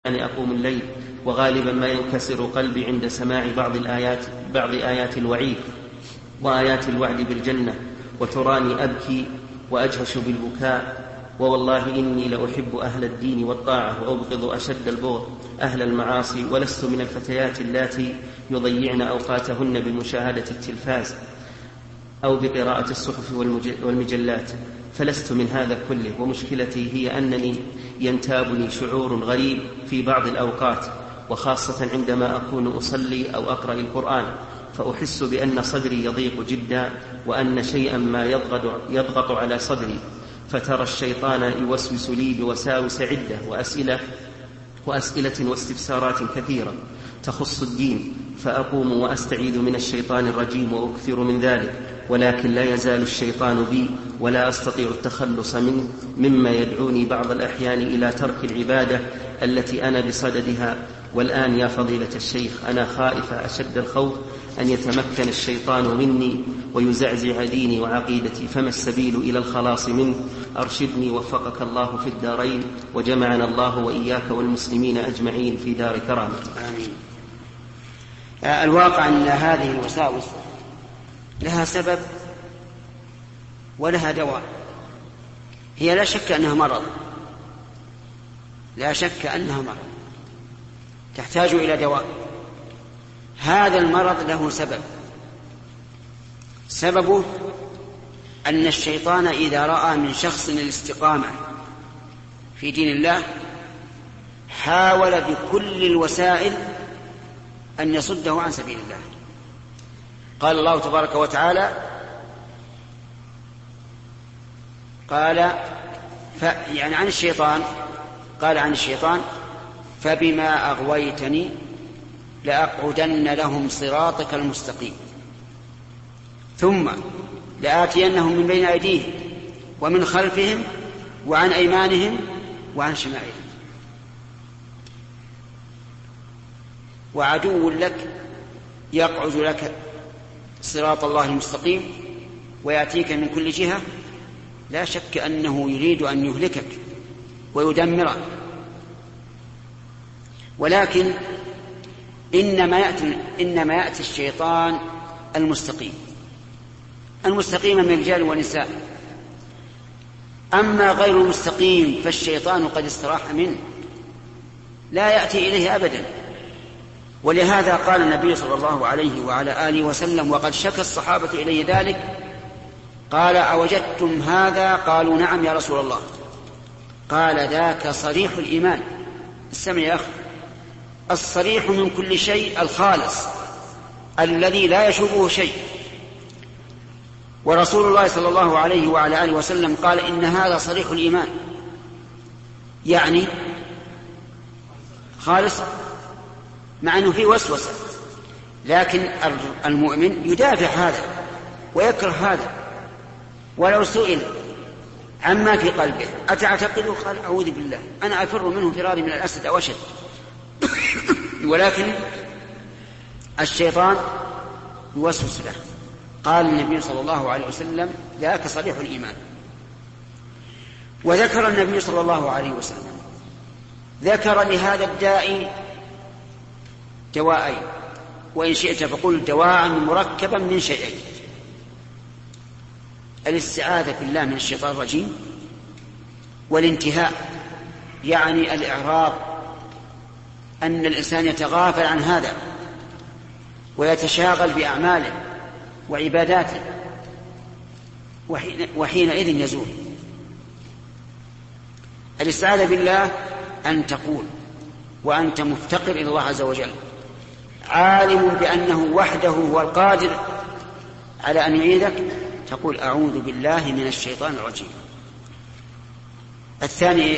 أقوم الليل، وغالبا ما ينكسر قلبي عند سماع بعض آيات الوعيد وآيات الوعد بالجنة، وتراني أبكي وأجهش بالبكاء. ووالله إني لأحب أهل الدين والطاعة، وأبغض أشد البغض أهل المعاصي، ولست من الفتيات اللاتي يضيعن أوقاتهن بمشاهدة التلفاز أو بقراءة الصحف والمجلات، فلست من هذا كله. ومشكلتي هي أنني ينتابني شعور غريب في بعض الأوقات، وخاصة عندما أكون أصلي أو أقرأ القرآن، فأحس بأن صدري يضيق جدا، وأن شيئا ما يضغط على صدري، فترى الشيطان يوسوس لي بوساوس عدة وأسئلة واستفسارات كثيرة تخص الدين، فأقوم وأستعيذ من الشيطان الرجيم وأكثر من ذلك، ولكن لا يزال الشيطان بي، ولا أستطيع التخلص منه، مما يدعوني بعض الأحيان إلى ترك العبادة التي أنا بصددها. والآن يا فضيلة الشيخ أنا خائفة أشد الخوف أن يتمكن الشيطان مني ويزعزع ديني وعقيدتي، فما السبيل إلى الخلاص منه؟ أرشدني وفقك الله في الدارين، وجمعنا الله وإياك والمسلمين أجمعين في دار كرامة. آمين. الواقع أن هذه الوساوس لها سبب ولها دواء. هي لا شك أنها مرض، لا شك أنها مرض تحتاج إلى دواء. هذا المرض له سببه أن الشيطان إذا رأى من شخص الاستقامة في دين الله حاول بكل الوسائل أن يصده عن سبيل الله. قال الله تبارك وتعالى يعني عن الشيطان، قال عن الشيطان: فبما أغويتني لأقعدن لهم صراطك المستقيم ثم لآتينهم من بين أيديهم ومن خلفهم وعن أيمانهم وعن شمائلهم. وعدو لك يقعد لك صراط الله المستقيم ويأتيك من كل جهة، لا شك أنه يريد أن يهلكك ويدمرك. ولكن إنما يأتي الشيطان المستقيم من رجال ونساء. أما غير المستقيم فالشيطان قد استراح منه، لا يأتي إليه أبدا. ولهذا قال النبي صلى الله عليه وعلى آله وسلم، وقد شكى الصحابة إليه ذلك، قال: أوجدتم هذا؟ قالوا: نعم يا رسول الله. قال: ذاك صريح الإيمان. استمع يا أخي، الصريح من كل شيء، الخالص الذي لا يشوبه شيء. ورسول الله صلى الله عليه وعلى آله وسلم قال: إن هذا صريح الإيمان، يعني خالص، مع أنه فيه وسوسة، لكن المؤمن يدافع هذا ويكره هذا. ولو سئل عما في قلبه أتعتقده؟ قال: أعوذ بالله، أنا أفر منه فراري من الأسد أو أشد. ولكن الشيطان يوسوس له. قال النبي صلى الله عليه وسلم: ذاك صريح الإيمان. وذكر النبي صلى الله عليه وسلم، ذكر لهذا الداء دواءين، وإن شئت فقل دواء مركبا من شيئين: الاستعاذة بالله من الشيطان الرجيم، والانتهاء، يعني الإعراض، أن الإنسان يتغافل عن هذا ويتشاغل بأعماله وعباداته، وحينئذ يزول. الاستعاذة بالله أن تقول وأنت مفتقر إلى الله عز وجل، عالم بأنه وحده هو القادر على أن يعيذك، تقول: أعوذ بالله من الشيطان الرجيم. الثاني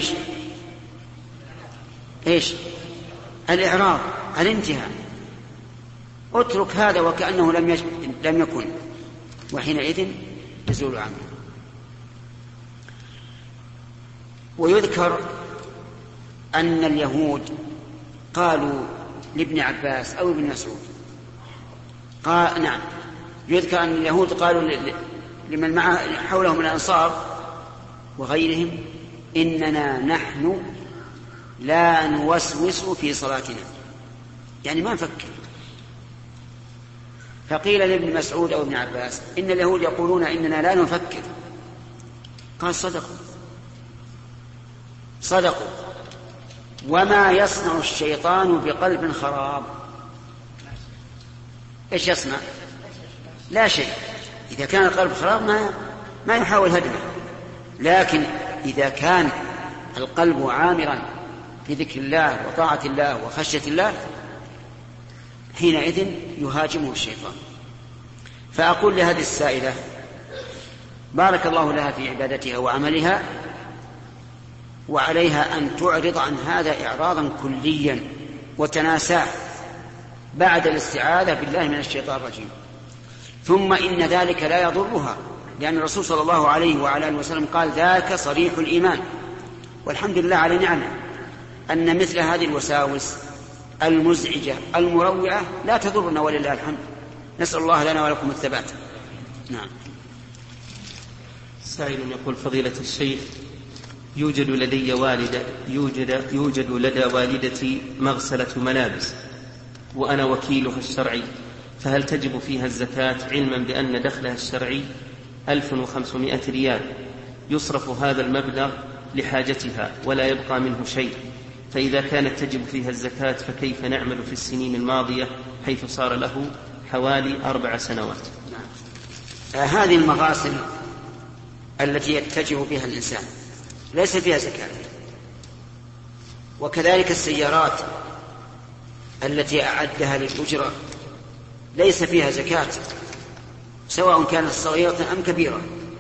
إيش؟ الإعراض، الانتهاء، اترك هذا وكأنه لم يكن، وحينئذ يزول عنه. ويذكر أن اليهود قالوا لابن عباس أو ابن مسعود، نعم، يذكر أن اليهود قالوا لمن حولهم من الأنصار وغيرهم: إننا نحن لا نوسوس في صلاتنا، يعني ما نفكر. فقيل لابن مسعود أو ابن عباس إن اليهود يقولون إننا لا نفكر، قال صدقوا. وما يصنع الشيطان بقلب خراب؟ إيش يصنع؟ لا شيء. إذا كان القلب خراب ما يحاول هدمه، لكن إذا كان القلب عامرا بذكر الله وطاعة الله وخشية الله حينئذ يهاجمه الشيطان. فأقول لهذه السائلة بارك الله لها في عبادتها وعملها، وعليها أن تعرض عن هذا إعراضا كليا وتناساه بعد الاستعاذة بالله من الشيطان الرجيم. ثم إن ذلك لا يضرها، لأن الرسول صلى الله عليه وعلى آله وسلم قال ذاك صريح الإيمان. والحمد لله على نعمه أن مثل هذه الوساوس المزعجة المروعة لا تضرنا ولله الحمد. نسأل الله لنا ولكم الثبات. نعم. سائل يقول فضيلة الشيخ يوجد لدى والدتي مغسلة ملابس وأنا وكيلها الشرعي، فهل تجب فيها الزكاة علما بأن دخلها الشرعي 1500 ريال يصرف هذا المبلغ لحاجتها ولا يبقى منه شيء؟ فإذا كانت تجب فيها الزكاة فكيف نعمل في السنين الماضية حيث صار له حوالي 4 سنوات؟ هذه المغاسل التي يتجه بها الإنسان ليس فيها زكاة، وكذلك السيارات التي أعدها للأجرة ليس فيها زكاة سواء كانت صغيرة أم كبيرة.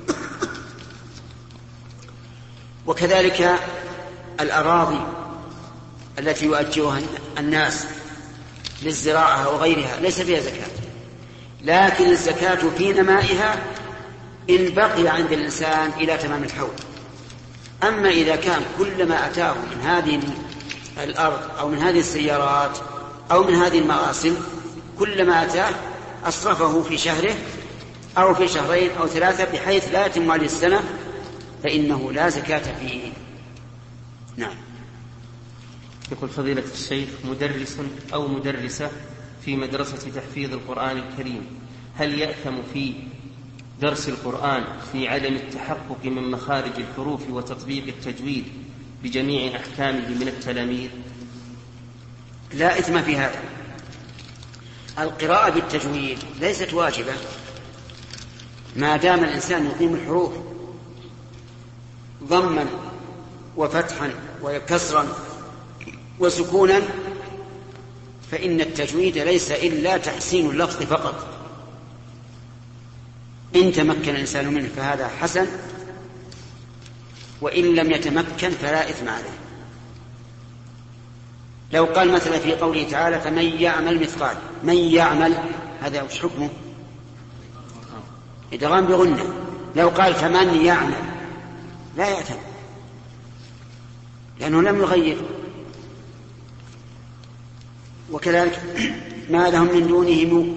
وكذلك الأراضي التي يؤجرها الناس للزراعة وغيرها ليس فيها زكاة، لكن الزكاة في نمائها إن بقي عند الإنسان إلى تمام الحول. أما إذا كان كل ما أتاه من هذه الأرض أو من هذه السيارات أو من هذه المغاسل كل ما أتاه أصرفه في شهره أو في شهرين أو 3 بحيث لا يتم عليه السنة فإنه لا زكاة فيه. نعم. يقول فضيلة الشيخ مدرس أو مدرسة في مدرسة تحفيظ القرآن الكريم هل يأثم في درس القرآن في عدم التحقق من مخارج الحروف وتطبيق التجويد بجميع أحكامه من التلاميذ؟ لا إثم في هذا. القراءة بالتجويد ليست واجبة ما دام الإنسان يقيم الحروف ضما وفتحا وكسرا وسكونا، فإن التجويد ليس إلا تحسين اللفظ فقط. إن تمكن الإنسان منه فهذا حسن، وإن لم يتمكن فلا إثم عليه. لو قال مثلا في قوله تعالى فمن يعمل مثقال، من يعمل هذا وش حكمه؟ إدغام بغنة. لو قال فمن يعمل لا يأثم لأنه لم يغير. وكذلك ما لهم من دونه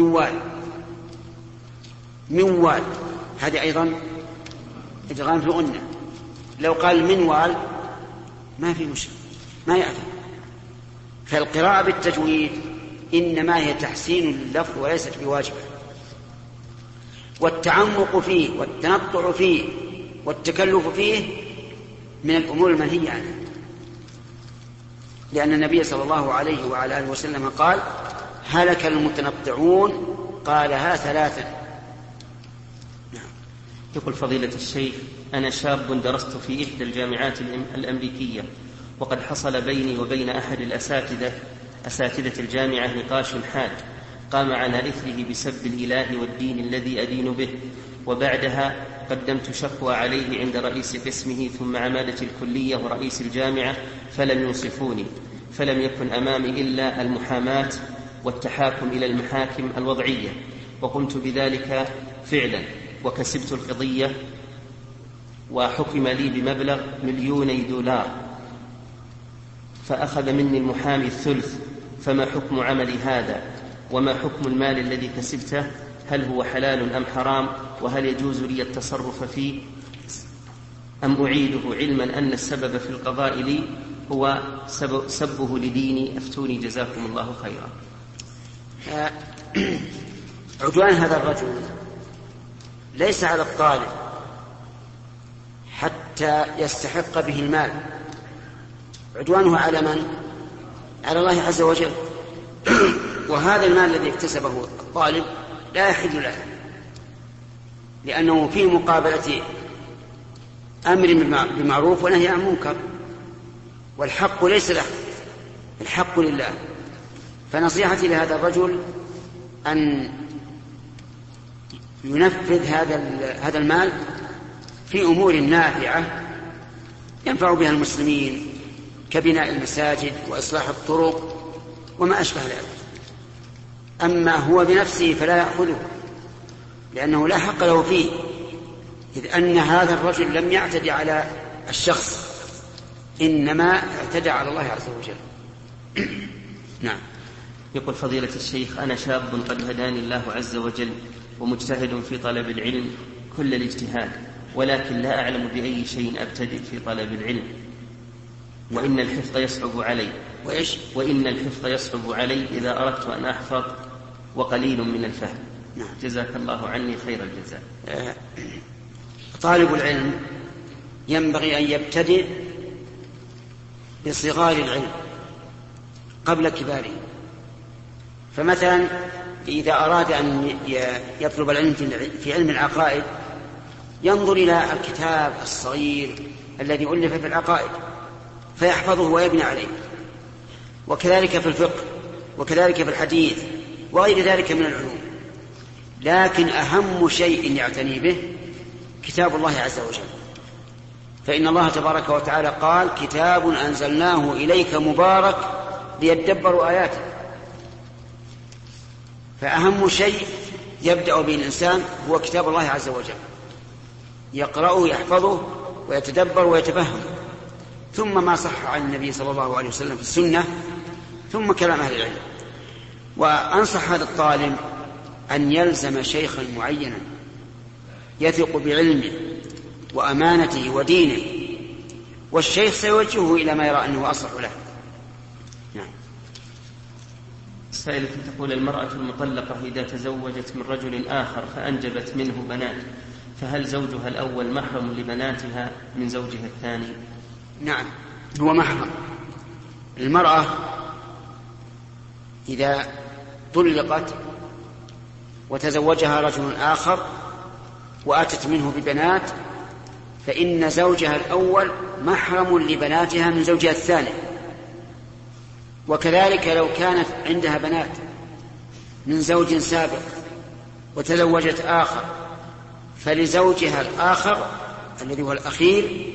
من وال هذا أيضا إدغام في غنة. لو قال من وال ما في مشكلة ما يأثم. فالقراءة بالتجويد إنما هي تحسين اللفظ وليست بواجبة. والتعمق فيه والتنطع فيه والتكلف فيه من الأمور المنهية عنها، لأن النبي صلى الله عليه وعلى آله وسلم قال هلك المتنطعون قالها 3. يقول فضيلة الشيخ أنا شاب درست في إحدى الجامعات الأمريكية، وقد حصل بيني وبين أحد أساتذة الجامعة نقاش حاد قام على إثره بسب الإله والدين الذي أدين به، وبعدها قدمت شكوى عليه عند رئيس قسمه ثم عمادة الكلية ورئيس الجامعة فلم ينصفوني، فلم يكن أمامي إلا المحاماة والتحاكم إلى المحاكم الوضعية، وقمت بذلك فعلا وكسبت القضية وحكم لي بمبلغ $2,000,000 فأخذ مني المحامي 1/3. فما حكم عملي هذا وما حكم المال الذي كسبته؟ هل هو حلال أم حرام؟ وهل يجوز لي التصرف فيه أم أعيده علما أن السبب في القضاء لي هو سبه لديني، أفتوني جزاكم الله خيرا. عدوان هذا الرجل ليس على الطالب حتى يستحق به المال، عدوانه على من؟ على الله عز وجل. وهذا المال الذي اكتسبه الطالب لا يحل له، لأنه في مقابلة أمر بمعروف ونهي عن منكر، والحق ليس له، الحق لله. فنصيحتي لهذا الرجل أن ينفذ هذا المال في أمور نافعة ينفع بها المسلمين، كبناء المساجد وإصلاح الطرق وما أشبه ذلك. أما هو بنفسه فلا يأخذه، لأنه لا حق له فيه، إذ أن هذا الرجل لم يعتدي على الشخص، إنما اعتدى على الله عز وجل. نعم. يقول فضيلة الشيخ: أنا شاب قد هداني الله عز وجل ومجتهد في طلب العلم كل الاجتهاد، ولكن لا أعلم بأي شيء أبتدئ في طلب العلم، وإن الحفظ يصعب علي. وإن الحفظ يصعب علي إذا أردت أن أحفظ، وقليل من الفهم. نعم. جزاك الله عني خير الجزاء. طالب العلم ينبغي أن يبتدئ بصغار العلم قبل كباره. فمثلا إذا أراد أن يطلب العلم في علم العقائد ينظر إلى الكتاب الصغير الذي ألف في العقائد فيحفظه ويبني عليه، وكذلك في الفقه، وكذلك في الحديث، وغير ذلك من العلوم. لكن أهم شيء يعتني به كتاب الله عز وجل، فإن الله تبارك وتعالى قال: كتاب أنزلناه إليك مبارك ليدبروا آياته. فأهم شيء يبدأ به الإنسان هو كتاب الله عز وجل، يقرأه يحفظه ويتدبر ويتفهم، ثم ما صح عن النبي صلى الله عليه وسلم في السنة، ثم كلام أهل العلم. وأنصح هذا الطالب أن يلزم شيخا معينا يثق بعلمه وأمانته ودينه، والشيخ سيوجهه إلى ما يرى أنه أصلح له. نعم. سائلة تقول: المرأة المطلقة إذا تزوجت من رجل آخر فأنجبت منه بنات، فهل زوجها الأول محرم لبناتها من زوجها الثاني؟ نعم، هو محرم. المرأة إذا طلقت وتزوجها رجل آخر وأتت منه ببنات فإن زوجها الأول محرم لبناتها من زوجها الثاني. وكذلك لو كانت عندها بنات من زوج سابق وتزوجت آخر فلزوجها الآخر الذي هو الأخير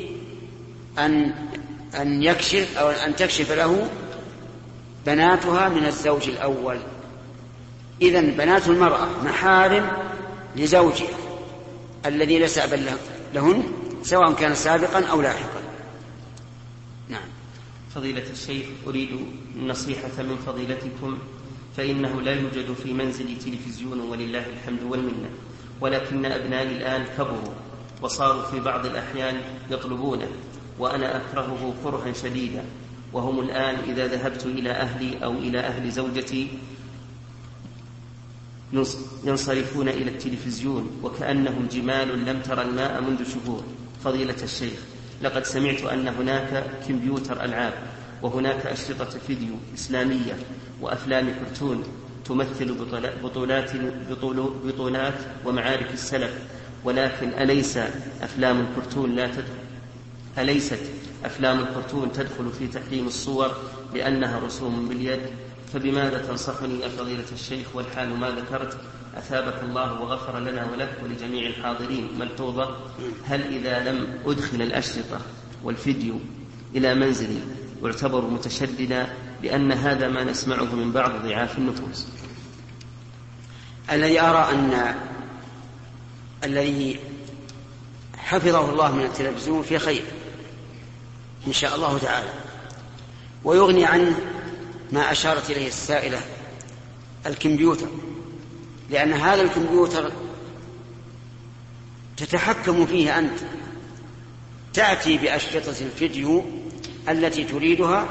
أن يكشف أو أن تكشف له بناتها من الزوج الأول. إذن بنات المرأة محارم لزوجها الذي ليس أبا لهن، سواء كان سابقا أو لاحقا. نعم. فضيلة الشيخ، أريد النصيحة من فضيلتكم، فإنه لا يوجد في منزلي تلفزيون ولله الحمد والمنة، ولكن أبنائي الآن كبروا وصاروا في بعض الأحيان يطلبونه، وأنا أكرهه كرها شديدا، وهم الآن إذا ذهبت إلى أهلي أو إلى أهل زوجتي ينصرفون إلى التلفزيون وكأنهم جمال لم تر الماء منذ شهور. فضيلة الشيخ، لقد سمعت أن هناك كمبيوتر ألعاب، وهناك أشرطة فيديو إسلامية وأفلام كرتون تمثل بطولات ومعارك السلف، ولكن أليست أفلام الكرتون تدخل في تحريم الصور لأنها رسوم باليد؟ فبماذا تنصحني يا فضيلة الشيخ، والحال ما ذكرت أثابك الله وغفر لنا ولك ولجميع الحاضرين ملحوظة: هل إذا لم أدخل الأشرطة والفيديو إلى منزلي واعتبر متشددا، لأن هذا ما نسمعه من بعض ضعاف النفوس؟ الذي أرى أن الذي حفظه الله من التلفزيون في خير إن شاء الله تعالى، ويغني عن ما أشارت إليه السائلة الكمبيوتر، لأن هذا الكمبيوتر تتحكم فيه أنت، تأتي بأشرطة الفيديو التي تريدها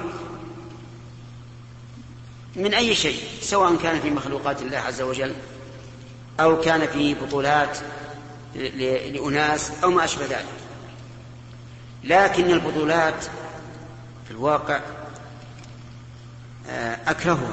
من أي شيء، سواء كان في مخلوقات الله عز وجل أو كان في بطولات لأناس أو ما أشبه ذلك. لكن البطولات في الواقع أكرهها،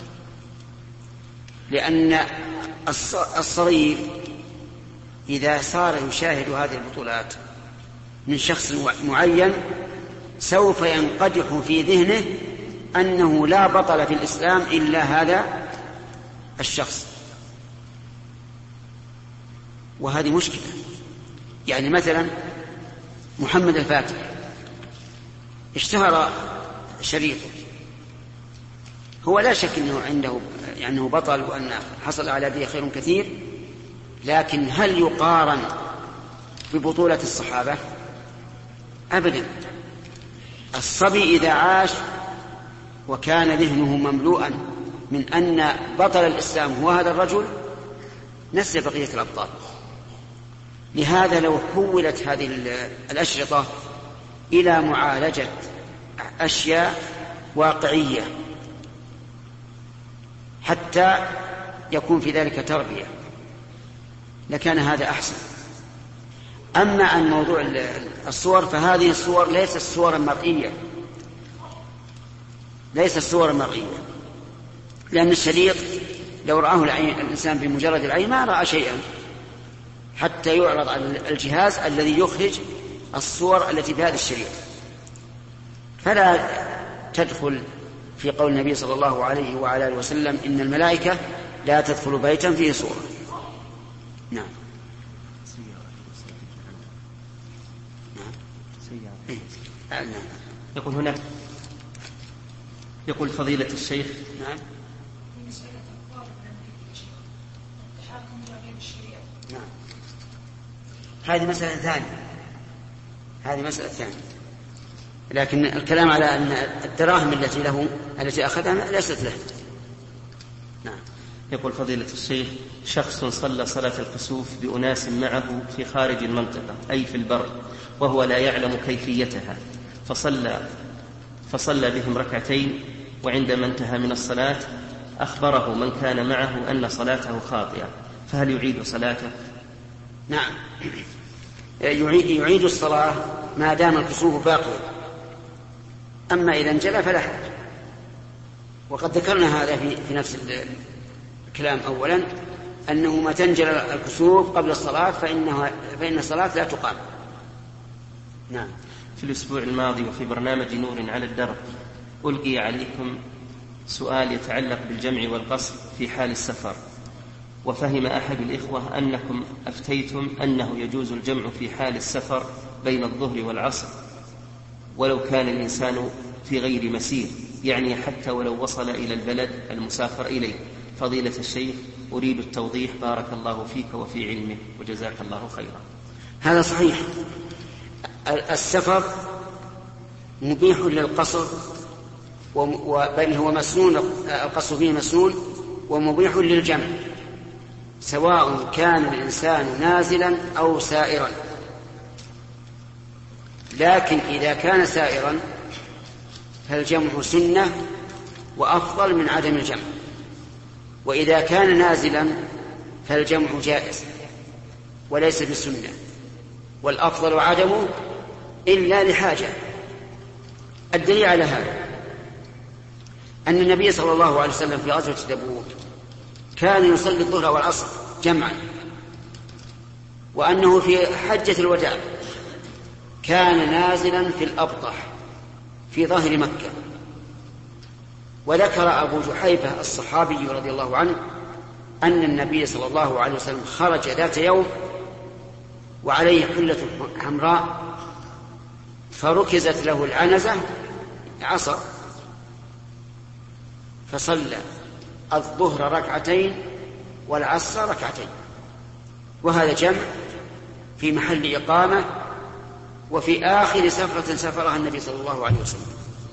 لأن الصغير إذا صار يشاهد هذه البطولات من شخص معين سوف ينقدح في ذهنه أنه لا بطل في الإسلام إلا هذا الشخص، وهذه مشكلة. يعني مثلا محمد الفاتح اشتهر شريطه، هو لا شك أنه عنده يعني بطل وأن حصل على يده خير كثير، لكن هل يقارن ببطولة الصحابة؟ أبدا. الصبي إذا عاش وكان ذهنه مملوءا من أن بطل الإسلام هو هذا الرجل نسي بقية الأبطال. لهذا لو حولت هذه الأشرطة إلى معالجة أشياء واقعية حتى يكون في ذلك تربية لكان هذا أحسن. أما عن موضوع الصور فهذه الصور ليست صورا مرئية، ليست صورا مرئية، لأن الشريط لو رآه الإنسان بمجرد العين ما رأى شيئا حتى يعرض على الجهاز الذي يخرج الصور التي بهذا الشريط. فلا تدخل في قول النبي صلى الله عليه وعلى آله وسلم إن الملائكة لا تدخل بيتا فيه صورة. نعم. يقول هناك، يقول فضيلة الشيخ. نعم. نعم. هذه مسألة ثانية، هذه مسألة ثانية، لكن الكلام على أن الدراهم التي له التي أخذها ليست له. نعم. يقول فضيلة الشيخ شخص صلى صلاة الكسوف بأناس معه في خارج المنطقة أي في البر وهو لا يعلم كيفيتها، فصلى بهم ركعتين، وعندما انتهى من الصلاة أخبره من كان معه أن صلاته خاطئة، فهل يعيد صلاته؟ نعم، يعيد الصلاة ما دام الكسوف باقي، أما إذا انجلى فلا حرج. وقد ذكرنا هذا في نفس الكلام أولا، أنه ما تنجل الكسوف قبل الصلاة فإن الصلاة لا تقام. نعم. في الأسبوع الماضي وفي برنامج نور على الدرب ألقي عليكم سؤال يتعلق بالجمع والقصر في حال السفر، وفهم أحد الإخوة أنكم أفتيتم أنه يجوز الجمع في حال السفر بين الظهر والعصر ولو كان الإنسان في غير مسير، يعني حتى ولو وصل إلى البلد المسافر إليه. فضيلة الشيخ أريد التوضيح بارك الله فيك وفي علمك وجزاك الله خيرا. هذا صحيح، السفر مبيح للقصر بل هو مسنون، القصر فيه مسنون ومبيح للجمع سواء كان الإنسان نازلا أو سائرا. لكن إذا كان سائرا فالجمع سنة وأفضل من عدم الجمع، وإذا كان نازلا فالجمع جائز وليس بسنة، والأفضل عدمه إلا لحاجة. الدليل على هذا أن النبي صلى الله عليه وسلم في غزوة تبوك كان يصلي الظهر والعصر جمعا، وأنه في حجة الوداع كان نازلا في الأبطح في ظهر مكة. وذكر أبو جحيفة الصحابي رضي الله عنه أن النبي صلى الله عليه وسلم خرج ذات يوم وعليه حلة حمراء فركزت له العنزة عصا، فصلى الظهر ركعتين والعصر ركعتين، وهذا جمع في محل إقامة وفي آخر سفرة سافرها النبي صلى الله عليه وسلم.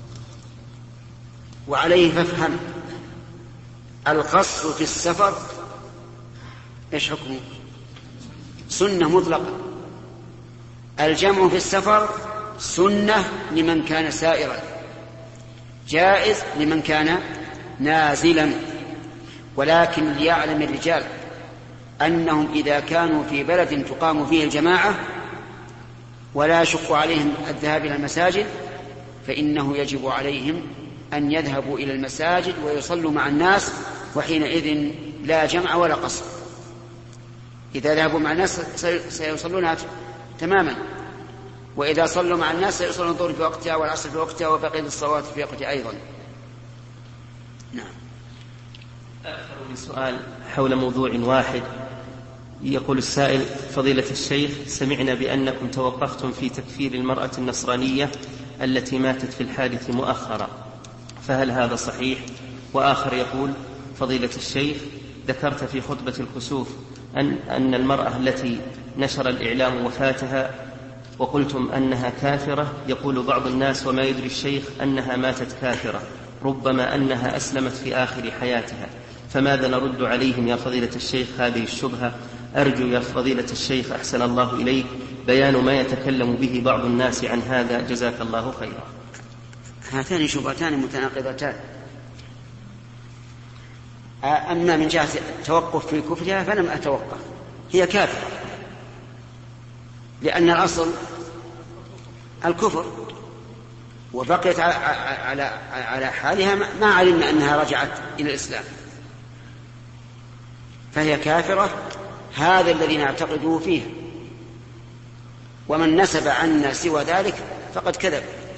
وعليه فافهم القصر في السفر ايش حكمه؟ سنة مطلقة. الجمع في السفر سنة لمن كان سائرا، جائز لمن كان نازلا. ولكن ليعلم الرجال أنهم إذا كانوا في بلد تقام فيه الجماعة ولا يشق عليهم الذهاب إلى المساجد فإنه يجب عليهم أن يذهبوا إلى المساجد ويصلوا مع الناس، وحينئذ لا جمع ولا قصر. إذا ذهبوا مع الناس سيصلونها تماما، وإذا صلوا مع الناس سيصلون الظهر في وقتها والعصر في وقتها وبقية الصلوات في وقتها أيضا. نعم. آخر من سؤال حول موضوع واحد. يقول السائل: فضيلة الشيخ، سمعنا بأنكم توقفتم في تكفير المرأة النصرانية التي ماتت في الحادث مؤخرا، فهل هذا صحيح؟ وآخر يقول: فضيلة الشيخ، ذكرت في خطبة الكسوف أن المرأة التي نشر الإعلام وفاتها وقلتم أنها كافرة، يقول بعض الناس وما يدري الشيخ أنها ماتت كافرة، ربما أنها أسلمت في آخر حياتها، فماذا نرد عليهم يا فضيلة الشيخ هذه الشبهة؟ أرجو يا فضيلة الشيخ أحسن الله إليك بيان ما يتكلم به بعض الناس عن هذا، جزاك الله خيرا. هاتان شبهتان متناقضتان. أما من جهة التوقف في كفرها فلم أتوقف، هي كافرة، لأن الأصل الكفر، وبقيت على حالها ما علمنا أنها رجعت إلى الإسلام، فهي كافرة. هذا الذي نعتقده فيه، ومن نسب عنا سوى ذلك فقد كذب.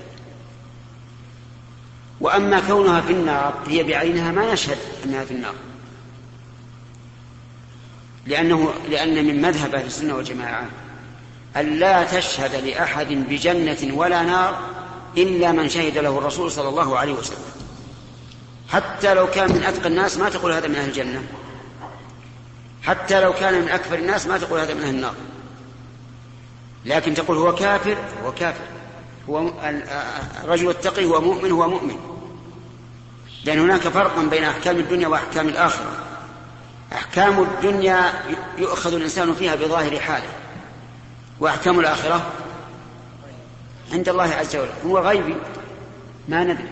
وأما كونها في النار هي بعينها ما نشهد أنها في النار، لأن من مذهب أهل السنة والجماعة أن لا تشهد لأحد بجنة ولا نار إلا من شهد له الرسول صلى الله عليه وسلم. حتى لو كان من أتقى الناس ما تقول هذا من أهل الجنة، حتى لو كان من أكفر الناس ما تقول هذا من أهل النار، لكن تقول هو كافر، هو كافر، هو الرجل التقي هو مؤمن، هو مؤمن. لأن هناك فرق بين أحكام الدنيا وأحكام الآخرة. أحكام الدنيا يؤخذ الإنسان فيها بظاهر حاله، وأحكام الآخرة عند الله عز وجل هو غيبي ما ندري.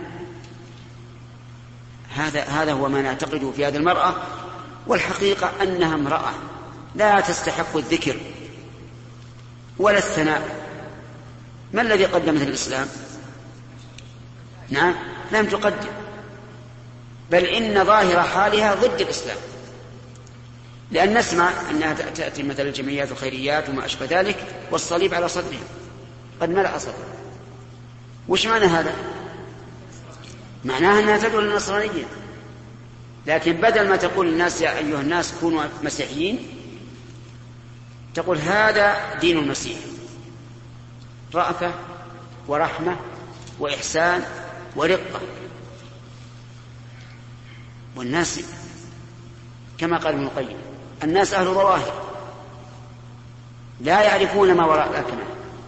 هذا هو ما نعتقده في هذه المرأة، والحقيقة أنها امرأة لا تستحق الذكر ولا الثناء. ما الذي قدمت الإسلام؟ نعم، لم تقدم، بل إن ظاهر حالها ضد الإسلام، لأن نسمع أنها تأتي مثل الجمعيات الخيريات وما أشبه ذلك والصليب على صدرها قد ملأ صدرها. وش معنى هذا؟ معناها أنها تدعو للنصرانية، لكن بدل ما تقول للناس يا أيها الناس كونوا مسيحيين، تقول هذا دين المسيح، رأفة ورحمة وإحسان ورقة. والناس كما قال ابن القيم الناس أهل ظواهر لا يعرفون ما وراء الأكمة،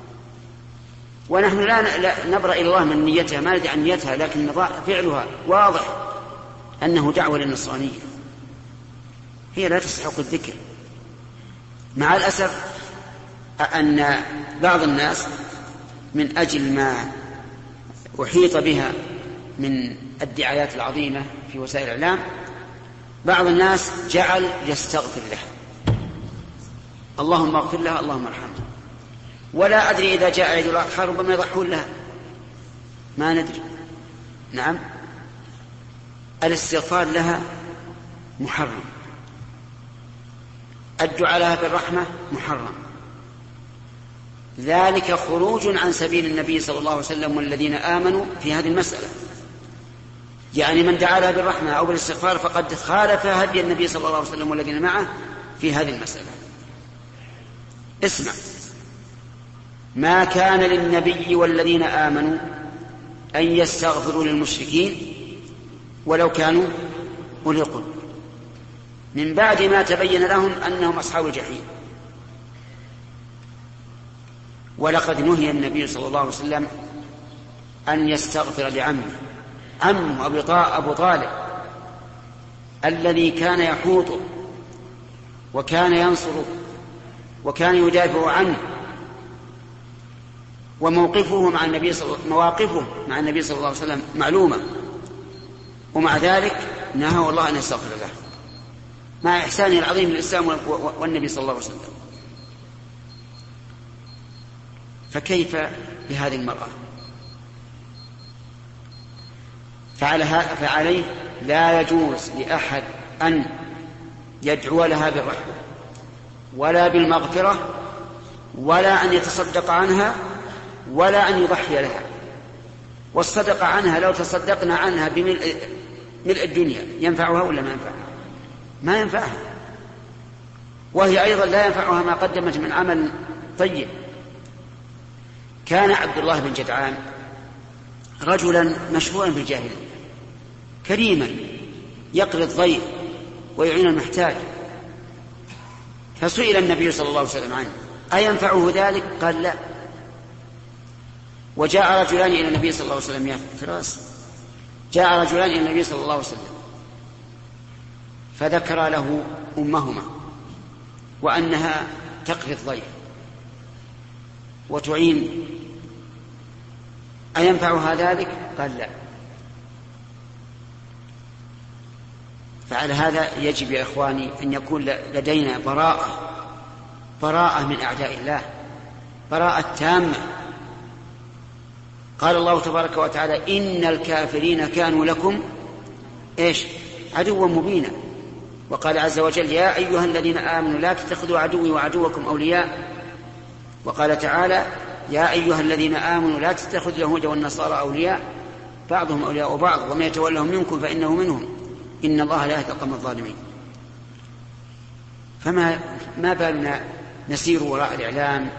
ونحن لا نبرأ إلى الله من نيتها، ما ندري عن نيتها، لكن فعلها واضح أنه دعوة للنصرانية. هي لا تستحق الذكر. مع الأسف أن بعض الناس من أجل ما أحيط بها من الدعايات العظيمة في وسائل الإعلام، بعض الناس جعل يستغفر لها، اللهم اغفر لها، اللهم ارحمها. ولا أدري إذا جاء عيد الأضحى ربما يضحون لها، ما ندري. نعم، الاستغفار لها محرم، الدعاء لها بالرحمة محرم، ذلك خروج عن سبيل النبي صلى الله عليه وسلم والذين آمنوا في هذه المسألة. يعني من دعا لها بالرحمة أو بالاستغفار فقد خالف هدي النبي صلى الله عليه وسلم والذين معه في هذه المسألة. اسمع، ما كان للنبي والذين آمنوا أن يستغفروا للمشركين ولو كانوا أولي قربى من بعد ما تبين لهم أنهم أصحاب الجحيم. ولقد نهي النبي صلى الله عليه وسلم أن يستغفر لعمه أبو طالب الذي كان يحوطه وكان ينصره وكان يدافع عنه، وموقفه مع النبي مواقفه مع النبي صلى الله عليه وسلم معلومة، ومع ذلك نهى الله أن يستغفر له مع إحسانه العظيم للإسلام والنبي صلى الله عليه وسلم. فكيف بهذه المرأة؟ فعليه لا يجوز لأحد أن يدعو لها بالرحمة ولا بالمغفرة ولا أن يتصدق عنها ولا أن يضحي لها. والصدقة عنها لو تصدقنا عنها بملء الدنيا ينفعها ولا ما ينفعها؟ ما ينفعها، وهي أيضا لا ينفعها ما قدمت من عمل طيب. كان عبد الله بن جدعان رجلا مشهورا في الجاهلية كريما يقري الضيف ويعين المحتاج، فسئل النبي صلى الله عليه وسلم عنه أينفعه ذلك؟ قال لا. وجاء رجلان إلى النبي صلى الله عليه وسلم يا فراس، جاء رجلان إلى النبي صلى الله عليه وسلم فذكر له أمهما وأنها تقري الضيف وتعين، أينفعها ذلك؟ قال لا. فعلى هذا يجب يا إخواني أن يكون لدينا براءة من أعداء الله، براءة تامة. قال الله تبارك وتعالى إن الكافرين كانوا لكم عدوا مبينا. وقال عز وجل يا أيها الذين آمنوا لا تتخذوا عدوي وعدوكم أولياء. وقال تعالى يا أيها الذين آمنوا لا تتخذوا اليهود والنصارى أولياء بعضهم أولياء بعض ومن يتولهم منكم فإنه منهم إن الله لا يهدي القوم الظالمين. فما بالنا نسير وراء الإعلام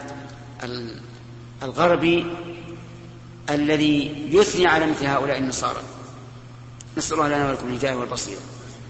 الغربي الذي يثني على مثل هؤلاء النصارى؟ نسأل الله لنا ولكم الهداية والبصيرة.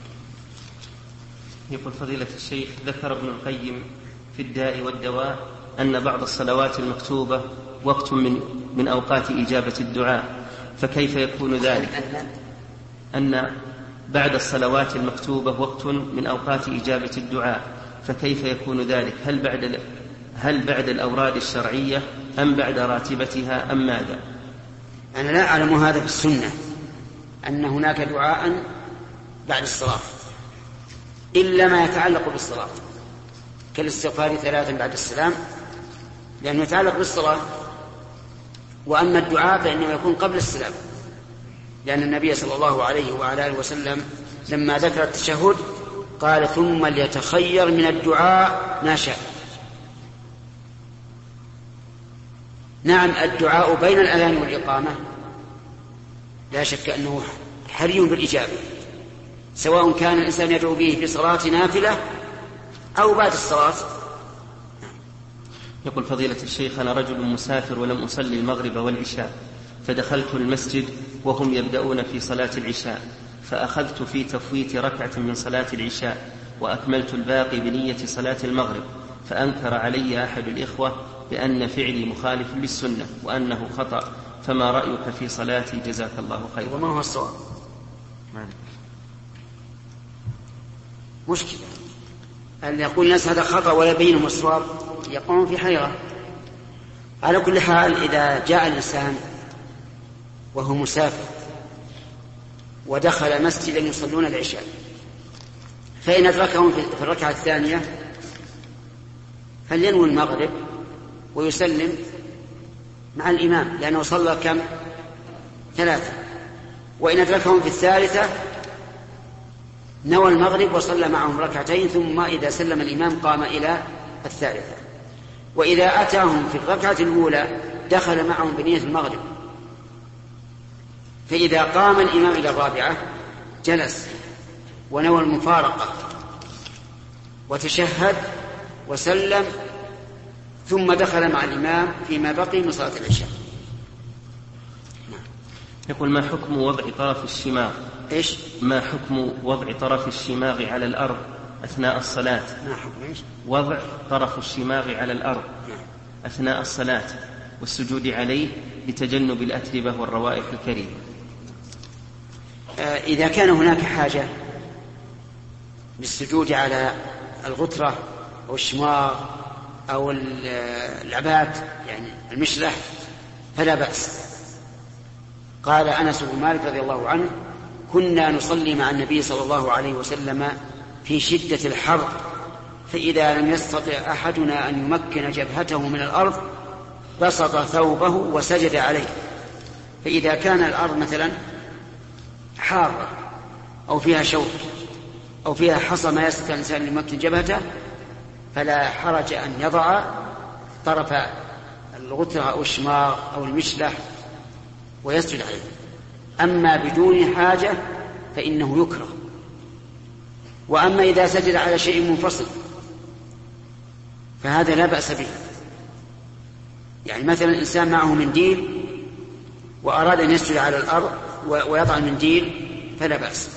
يقول فضيلة الشيخ ذكر ابن القيم في الداء والدواء أن بعض الصلوات المكتوبة وقت من أوقات إجابة الدعاء، فكيف يكون ذلك؟ أن بعد الصلوات المكتوبة وقت من أوقات إجابة الدعاء، فكيف يكون ذلك؟ هل بعد الأوراد الشرعية أم بعد راتبتها أم ماذا؟ أنا لا أعلم هذا في السنة أن هناك دعاء بعد الصلاة إلا ما يتعلق بالصلاة كالاستغفار 3 بعد السلام لأنه يتعلق بالصلاة. وأما الدعاء فإنه يكون قبل السلام، لأن النبي صلى الله عليه وعلى آله وسلم لما ذكر التشهد قال ثم ليتخير من الدعاء ما شاء. نعم الدعاء بين الأذان والإقامة لا شك أنه حري بالإجابة، سواء كان الإنسان يدعو به في صلاة نافلة أو بعد الصلاة. يقول فضيلة الشيخ أنا رجل مسافر ولم أصلي المغرب والعشاء، فدخلت المسجد وهم يبدأون في صلاة العشاء، فأخذت في تفويت ركعة من صلاة العشاء وأكملت الباقي بنية صلاة المغرب، فأنكر علي أحد الإخوة بأن فعلي مخالف للسنة وأنه خطأ، فما رأيك في صلاتي جزاك الله خيرا؟ وما هو الصواب؟ مشكلة أن يقول الناس هذا خطأ ولا بينهم الصواب، يقوم في حيرة. على كل حال إذا جاء الإنسان وهو مسافر ودخل مسجدا يصلون العشاء فإن أدركهم في الركعة الثانية فلينوي المغرب ويسلم مع الإمام لأنه صلى كم؟ 3. وإن أدركهم في الثالثة نوى المغرب وصلى معهم ركعتين، ثم إذا سلم الإمام قام إلى الثالثة. وإذا أتاهم في الركعة الأولى دخل معهم بنية المغرب، فإذا قام الإمام إلى الرابعة جلس ونوى المفارقة وتشهد وسلم ثم دخل مع الإمام فيما بقي من صلاة العشاء. يقول ما حكم وضع طرف الشماغ؟ ما حكم وضع طرف الشماغ على الأرض أثناء الصلاة؟ وضع طرف الشماغ على الأرض أثناء الصلاة والسجود عليه لتجنب الأتربة والروائح الكريهة. إذا كان هناك حاجة بالسجود على الغترة أو الشماغ أو العبات يعني المشلح فلا بأس. قال أنس بن مالك رضي الله عنه: كنا نصلي مع النبي صلى الله عليه وسلم في شدة الحر، فإذا لم يستطع أحدنا أن يمكن جبهته من الأرض بسط ثوبه وسجد عليه. فإذا كان الأرض مثلا حارة أو فيها شوك أو فيها حصى ما يستطيع الإنسان أن يمكن جبهته، فلا حرج أن يضع طرف الغترة أو الشماغ أو المشلح ويسجد عليه. أما بدون حاجة فإنه يكره. وأما إذا سجد على شيء منفصل فهذا لا بأس به. يعني مثلا الإنسان معه منديل وأراد أن يسجد على الأرض ويضع المنديل فلا بأس.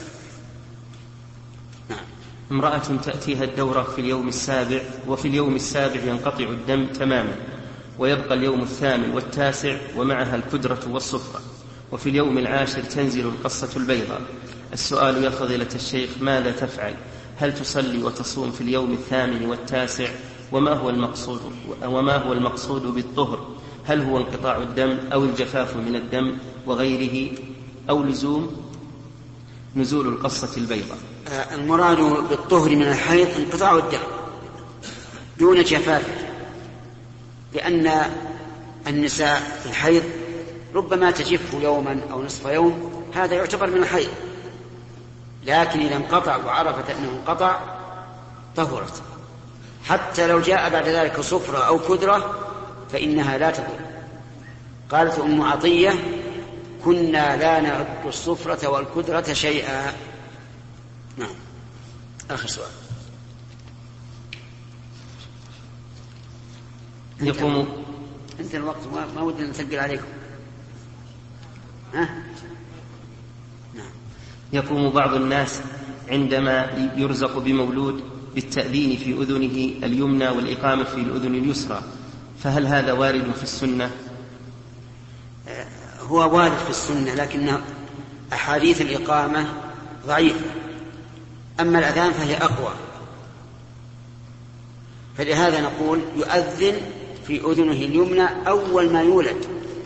امرأة تأتيها الدورة في اليوم السابع، وفي اليوم السابع ينقطع الدم تماما، ويبقى اليوم الثامن والتاسع ومعها الكدرة والصفرة، وفي اليوم العاشر تنزل القصة البيضاء. السؤال: يا فضيلة الشيخ، ماذا تفعل؟ هل تصلي وتصوم في اليوم الثامن والتاسع؟ وما هو المقصود بالطهر؟ هل هو انقطاع الدم أو الجفاف من الدم وغيره، أو نزول القصة البيضاء؟ المراد بالطهر من الحيض انقطاع الدم دون جفاف، لأن النساء في الحيض ربما تجف يوما أو نصف يوم، هذا يعتبر من الحيض. لكن إذا انقطع وعرفت أنه انقطع طهرت، حتى لو جاء بعد ذلك صفرة أو كدرة فإنها لا تضر. قالت أم عطية: كنا لا نعد الصفرة والكدرة شيئا. نعم. آخر سؤال. أنت الوقت ما ودنا نثقل عليكم. نعم. يقوم بعض الناس عندما يرزق بمولود بالتأذين في أذنه اليمنى والإقامة في الأذن اليسرى، فهل هذا وارد في السنة؟ هو وارد في السنة، لكن أحاديث الإقامة ضعيفة. أما الأذان فهي أقوى، فلهذا نقول يؤذن في أذنه اليمنى أول ما يولد.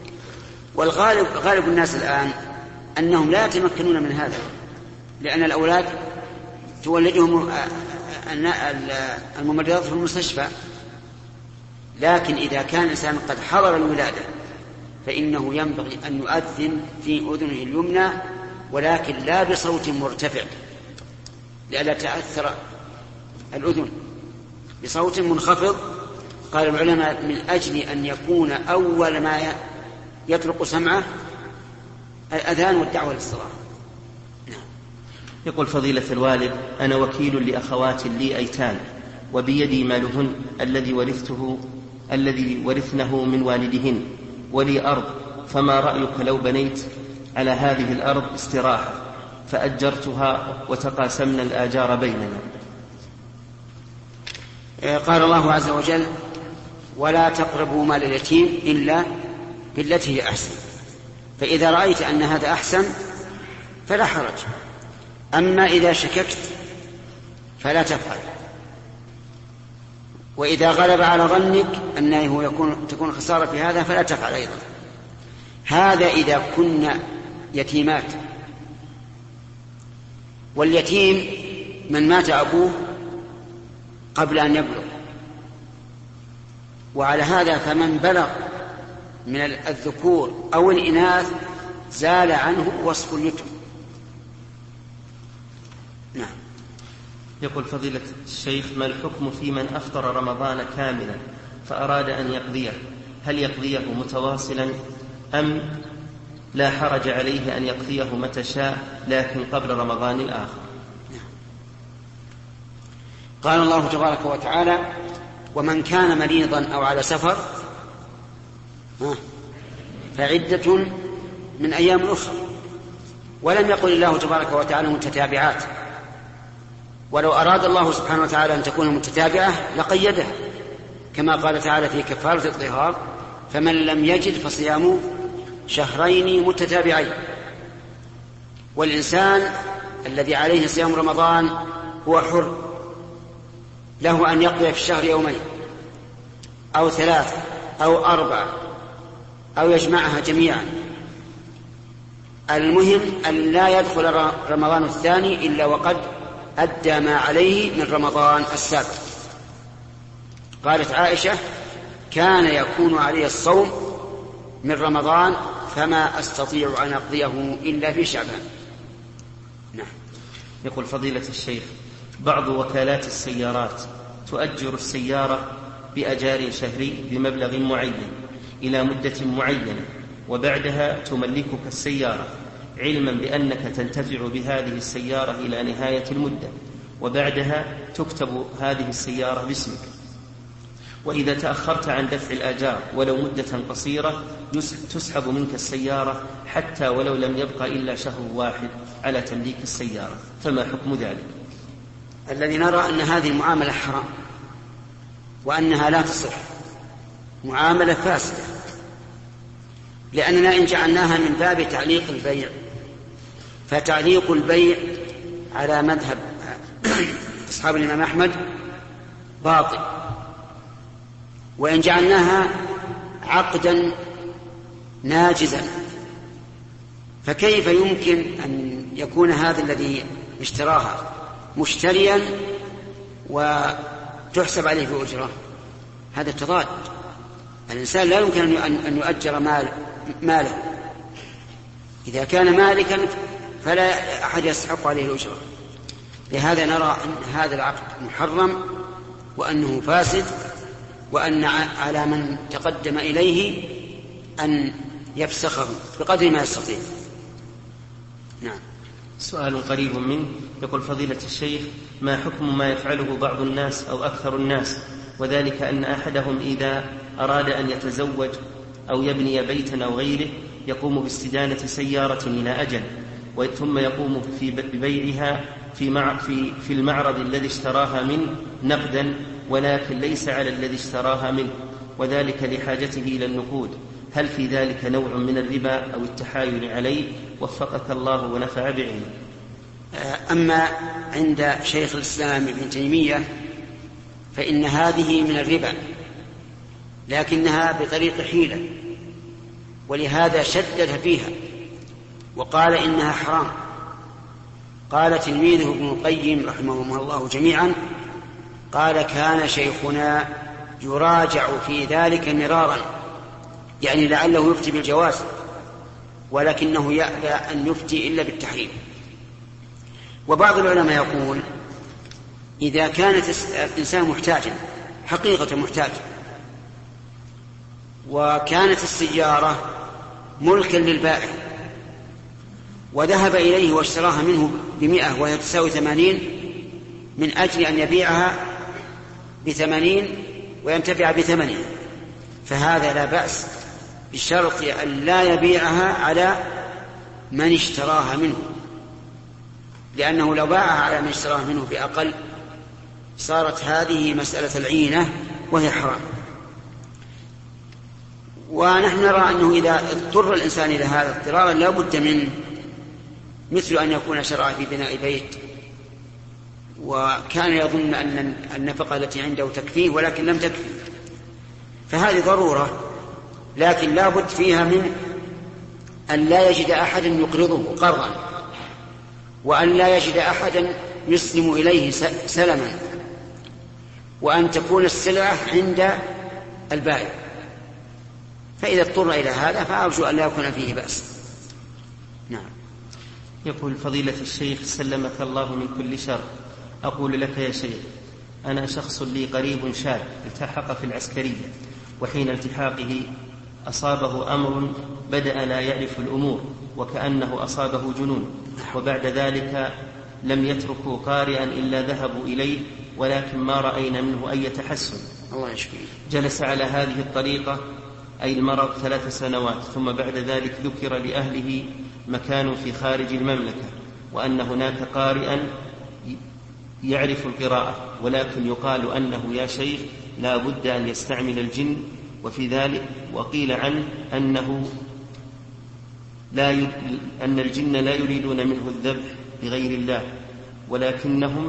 غالب الناس الآن أنهم لا يتمكنون من هذا، لأن الأولاد تولدهم الممرضات في المستشفى. لكن إذا كان الإنسان قد حضر الولادة فإنه ينبغي أن يؤذن في أذنه اليمنى، ولكن لا بصوت مرتفع لئلا تأثر الأذن، بصوت منخفض. قال العلماء: من أجل أن يكون أول ما يطلق سمعه الأذان والدعوة للصلاة. يقول: فضيلة الوالد، أنا وكيل لأخوات لي أيتام، وبيدي مالهن الذي ورثنه من والدهن، ولي أرض، فما رأيك لو بنيت على هذه الأرض استراحة فأجرتها وتقاسمنا الآجار بيننا؟ قال الله عز وجل: ولا تقربوا مال اليتيم إلا بالتي هي أحسن. فإذا رأيت أن هذا أحسن فلا حرج. أما إذا شككت فلا تفعل. وإذا غلب على ظنك أنه تكون خسارة في هذا فلا تفعل أيضا. هذا إذا كنا يتيمات. واليتيم من مات أبوه قبل أن يبلغ، وعلى هذا فمن بلغ من الذكور أو الإناث زال عنه وصف اليتم. نعم. يقول: فضيلة الشيخ، ما الحكم في من أفطر رمضان كاملا فأراد أن يقضيه؟ هل يقضيه متواصلا أم لا حرج عليه أن يقضيه متى شاء لكن قبل رمضان الآخر؟ قال الله تبارك وتعالى: ومن كان مريضا أو على سفر فعدة من أيام أخرى. ولم يقل الله تبارك وتعالى متتابعات، ولو أراد الله سبحانه وتعالى أن تكون متتابعة لقيدها، كما قال تعالى في كفارة الطهار: فمن لم يجد فصيام شهرين متتابعين. والإنسان الذي عليه صيام رمضان هو حر، له أن يقضي في الشهر يومين أو 3 أو 4 أو يجمعها جميعا. المهم أن لا يدخل رمضان الثاني إلا وقد أدى ما عليه من رمضان السابق. قالت عائشة: كان يكون علي الصوم من رمضان فما أستطيع أن أقضيه إلا في شعبان. نعم. يقول فضيلة الشيخ: بعض وكالات السيارات تؤجر السيارة بأجار شهري بمبلغ معين إلى مدة معينة، وبعدها تملكك السيارة علما بأنك تنتفع بهذه السيارة إلى نهاية المدة، وبعدها تكتب هذه السيارة باسمك، وإذا تأخرت عن دفع الآجار ولو مدة قصيرة تسحب منك السيارة حتى ولو لم يبقى إلا شهر واحد على تمليك السيارة، فما حكم ذلك؟ الذي نرى أن هذه المعاملة حرام وأنها لا تصح، معاملة فاسدة، لأننا إن جعلناها من باب تعليق البيع فتعليق البيع على مذهب أصحاب الإمام أحمد باطل، وإن جعلناها عقدا ناجزا فكيف يمكن أن يكون هذا الذي اشتراها مشتريا وتحسب عليه في أجره؟ هذا تضاد. الإنسان لا يمكن أن يؤجر ماله، إذا كان مالكا فلا أحد يستحق عليه الأجرة. لهذا نرى أن هذا العقد محرم وأنه فاسد، وأن على من تقدم إليه أن يفسخه بقدر ما يستطيع. نعم. سؤال قريب منه. يقول فضيلة الشيخ: ما حكم ما يفعله بعض الناس أو أكثر الناس، وذلك أن أحدهم إذا أراد أن يتزوج أو يبني بيتا أو غيره يقوم باستدانة سيارة إلى أجل، ثم يقوم ببيعها في المعرض الذي اشتراها منه نقدا، ولكن ليس على الذي اشتراها منه، وذلك لحاجته إلى النقود. هل في ذلك نوع من الربا أو التحايل عليه؟ وفقك الله ونفع بعلمه. أما عند شيخ الإسلام ابن تيمية فإن هذه من الربا، لكنها بطريق حيلة، ولهذا شدد فيها وقال إنها حرام. قال تلميذه ابن القيم رحمه الله جميعا، قال: كان شيخنا يراجع في ذلك مرارا، يعني لعله يفتي بالجواز، ولكنه يأبى أن يفتي إلا بالتحريم. وبعض العلماء يقول: إذا كانت الإنسان محتاجا حقيقة محتاجا، وكانت السيارة ملكا للبائع وذهب إليه واشتراها منه ب100 وهي تساوي 80، من أجل أن يبيعها ب80 وينتفع ب8، فهذا لا بأس، بشرط أن لا يبيعها على من اشتراها منه، لأنه لو باعها على من اشتراها منه بأقل صارت هذه مسألة العينة وهي حرام. ونحن نرى أنه إذا اضطر الإنسان إلى هذا اضطرارا لا بد منه، مثل أن يكون شرع في بناء بيت وكان يظن أن النفقة التي عنده تكفيه ولكن لم تكفي، فهذه ضرورة، لكن لا بد فيها من أن لا يجد أحدا يقرضه قرضا، وأن لا يجد أحدا يسلم إليه سلما، وأن تكون السلعة عند البائع. فإذا اضطر إلى هذا فأرجو أن لا يكون فيه بأس. نعم. يقول فضيلة الشيخ: سلمك الله من كل شر. أقول لك يا شيخ: أنا شخص لي قريب شاب التحق في العسكرية، وحين التحاقه أصابه أمر بدأ لا يعرف الأمور وكأنه أصابه جنون، وبعد ذلك لم يتركوا قارئا إلا ذهبوا إليه، ولكن ما رأينا منه أي تحسن. الله يشفيه. جلس على هذه الطريقة أي المرض 3 سنوات، ثم بعد ذلك ذكر لأهله مكان في خارج المملكة وأن هناك قارئا يعرف القراءة، ولكن يقال أنه يا شيخ لا بد أن يستعمل الجن، وفي ذلك وقيل عنه أن الجن لا يريدون منه الذبح لغير الله، ولكنهم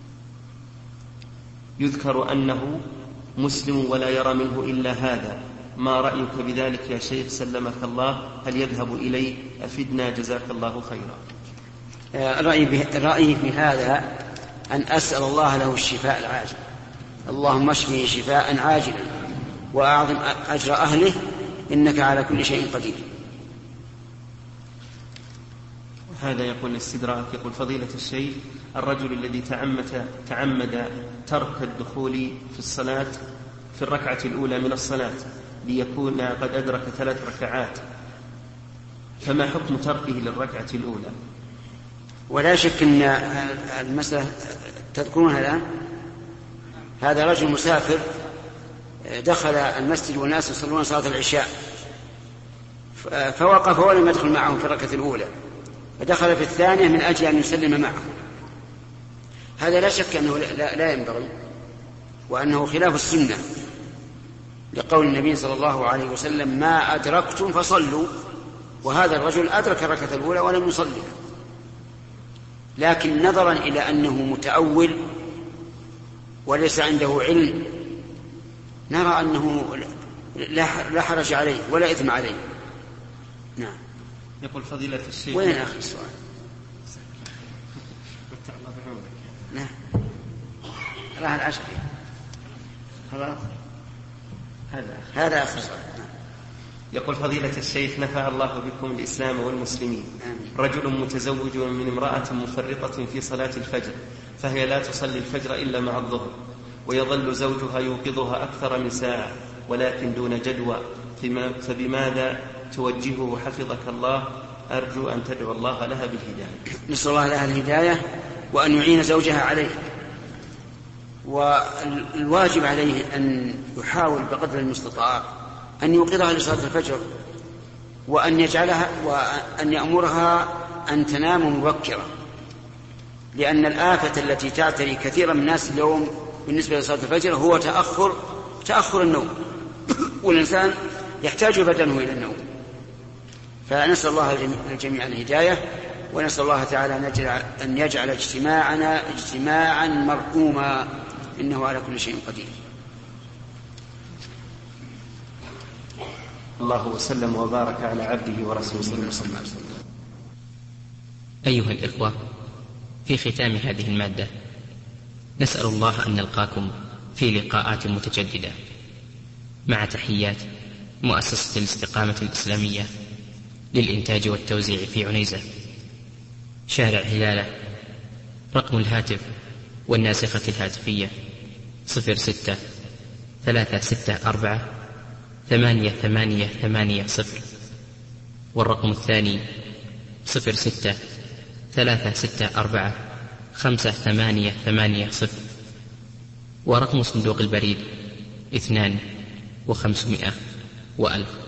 يذكر أنه مسلم ولا يرى منه إلا هذا، ما رأيك بذلك يا شيخ سلمك الله؟ هل يذهب إليه؟ أفدنا جزاك الله خيرا. رأيي في هذا أن أسأل الله له الشفاء العاجل، اللهم اشفه شفاء عاجلا وأعظم أجر أهله إنك على كل شيء قدير. هذا يقول الاستدراك، يقول فضيلة الشيخ، الرجل الذي تعمد ترك الدخول في الصلاة في الركعة الأولى من الصلاة ليكون قد أدرك 3 ركعات، فما حكم تركه للركعة الأولى؟ ولا شك أن المسألة تذكرونها الآن. هذا رجل مسافر دخل المسجد والناس يصلون صلاة العشاء فوقف ولم يدخل معهم في الركعة الأولى، فدخل في الثانية من أجل أن يسلم معهم. هذا لا شك أنه لا ينبغي، وأنه خلاف السنة، لقول النبي صلى الله عليه وسلم ما أدركتم فصلوا، وهذا الرجل أدرك الركعة الأولى ولم يصلي. لكن نظرا إلى أنه متأول وليس عنده علم نرى أنه لا حرج عليه ولا إثم عليه. نعم. يقول فضيلة الشيخ، وين آخر السؤال؟ نعم راح العشر خلاص، هذا آخر سؤال. يقول فضيلة الشيخ نفع الله بكم الإسلام والمسلمين. رجل متزوج من امرأة مفرطة في صلاة الفجر، فهي لا تصلي الفجر إلا مع الظهر، ويظل زوجها يوقظها أكثر من ساعة ولكن دون جدوى، فبماذا توجهه حفظك الله؟ أرجو أن تدعو الله لها بالهداية. نسأل الله لها الهداية وأن يعين زوجها عليه، والواجب عليه أن يحاول بقدر المستطاع أن يوقظها لصلاة الفجر، وأن يأمرها أن تنام مبكرا، لأن الآفة التي تعتري كثيرا من الناس اليوم بالنسبة لصلاة الفجر هو تأخر النوم، والإنسان يحتاج بدنه إلى النوم. فنسأل الله الجميع الهداية، ونسأل الله تعالى أن يجعل اجتماعنا اجتماعا مرحوما، إنه على كل شيء قدير. الله وسلم وبارك على عبده ورسوله صلى الله عليه وسلم. أيها الإخوة، في ختام هذه المادة نسأل الله أن نلقاكم في لقاءات متجددة، مع تحيات مؤسسة الاستقامة الإسلامية للإنتاج والتوزيع في عنيزة، شارع هلالة. رقم الهاتف والناسخة الهاتفية 06-364-8880، والرقم الثاني 06-364-5880، ورقم صندوق البريد 2500 و1000.